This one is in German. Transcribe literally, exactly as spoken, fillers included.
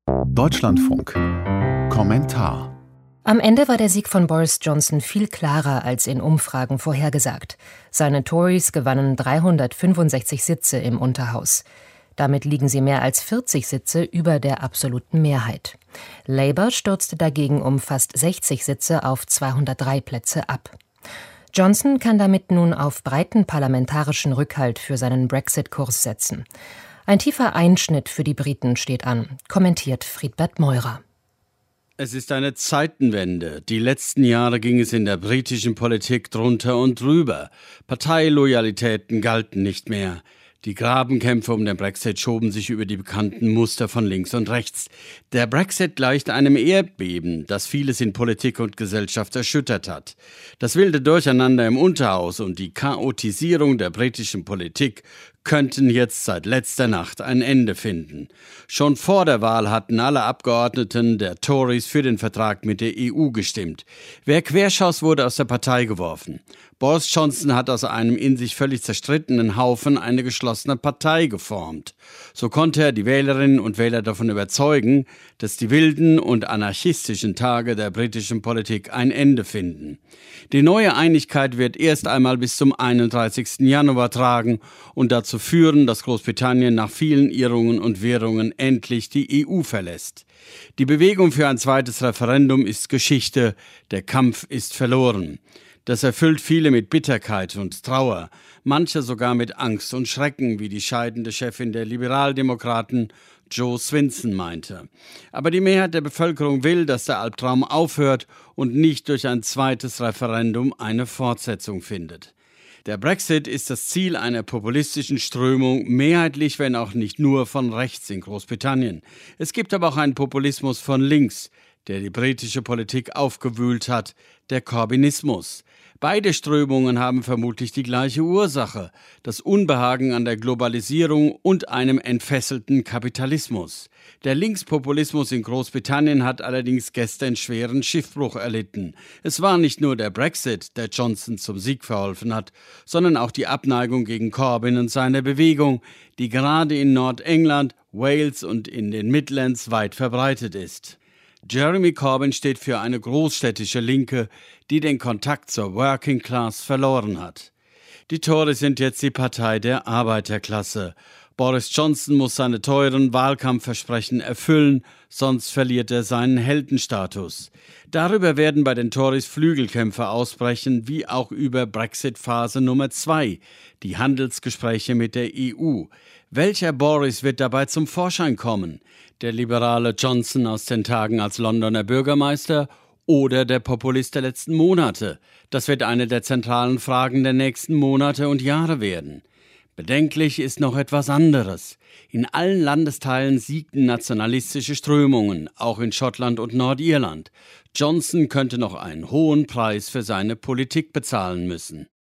Deutschlandfunk. Kommentar. Am Ende war der Sieg von Boris Johnson viel klarer als in Umfragen vorhergesagt. Seine Tories gewannen dreihundertfünfundsechzig Sitze im Unterhaus. Damit liegen sie mehr als vierzig Sitze über der absoluten Mehrheit. Labour stürzte dagegen um fast sechzig Sitze auf zweihundertdrei Plätze ab. Johnson kann damit nun auf breiten parlamentarischen Rückhalt für seinen Brexit-Kurs setzen. Ein tiefer Einschnitt für die Briten steht an, kommentiert Friedbert Meurer. Es ist eine Zeitenwende. Die letzten Jahre ging es in der britischen Politik drunter und drüber. Parteiloyalitäten galten nicht mehr. Die Grabenkämpfe um den Brexit schoben sich über die bekannten Muster von links und rechts. Der Brexit gleicht einem Erdbeben, das vieles in Politik und Gesellschaft erschüttert hat. Das wilde Durcheinander im Unterhaus und die Chaotisierung der britischen Politik könnten jetzt seit letzter Nacht ein Ende finden. Schon vor der Wahl hatten alle Abgeordneten der Tories für den Vertrag mit der E U gestimmt. Wer querschoss, wurde aus der Partei geworfen. Boris Johnson hat aus einem in sich völlig zerstrittenen Haufen eine geschlossene Partei geformt. So konnte er die Wählerinnen und Wähler davon überzeugen, dass die wilden und anarchistischen Tage der britischen Politik ein Ende finden. Die neue Einigkeit wird erst einmal bis zum einunddreißigsten Januar tragen und dazu führen, dass Großbritannien nach vielen Irrungen und Wirrungen endlich die E U verlässt. Die Bewegung für ein zweites Referendum ist Geschichte, der Kampf ist verloren. Das erfüllt viele mit Bitterkeit und Trauer, manche sogar mit Angst und Schrecken, wie die scheidende Chefin der Liberaldemokraten, Jo Swinson, meinte. Aber die Mehrheit der Bevölkerung will, dass der Albtraum aufhört und nicht durch ein zweites Referendum eine Fortsetzung findet. Der Brexit ist das Ziel einer populistischen Strömung, mehrheitlich, wenn auch nicht nur von rechts in Großbritannien. Es gibt aber auch einen Populismus von links, der die britische Politik aufgewühlt hat, der Corbynismus. Beide Strömungen haben vermutlich die gleiche Ursache, das Unbehagen an der Globalisierung und einem entfesselten Kapitalismus. Der Linkspopulismus in Großbritannien hat allerdings gestern schweren Schiffbruch erlitten. Es war nicht nur der Brexit, der Johnson zum Sieg verholfen hat, sondern auch die Abneigung gegen Corbyn und seine Bewegung, die gerade in Nordengland, Wales und in den Midlands weit verbreitet ist. Jeremy Corbyn steht für eine großstädtische Linke, die den Kontakt zur Working Class verloren hat. Die Tories sind jetzt die Partei der Arbeiterklasse. Boris Johnson muss seine teuren Wahlkampfversprechen erfüllen, sonst verliert er seinen Heldenstatus. Darüber werden bei den Tories Flügelkämpfe ausbrechen, wie auch über Brexit-Phase Nummer zwei, die Handelsgespräche mit der E U. Welcher Boris wird dabei zum Vorschein kommen? Der liberale Johnson aus den Tagen als Londoner Bürgermeister oder der Populist der letzten Monate? Das wird eine der zentralen Fragen der nächsten Monate und Jahre werden. Bedenklich ist noch etwas anderes. In allen Landesteilen siegten nationalistische Strömungen, auch in Schottland und Nordirland. Johnson könnte noch einen hohen Preis für seine Politik bezahlen müssen.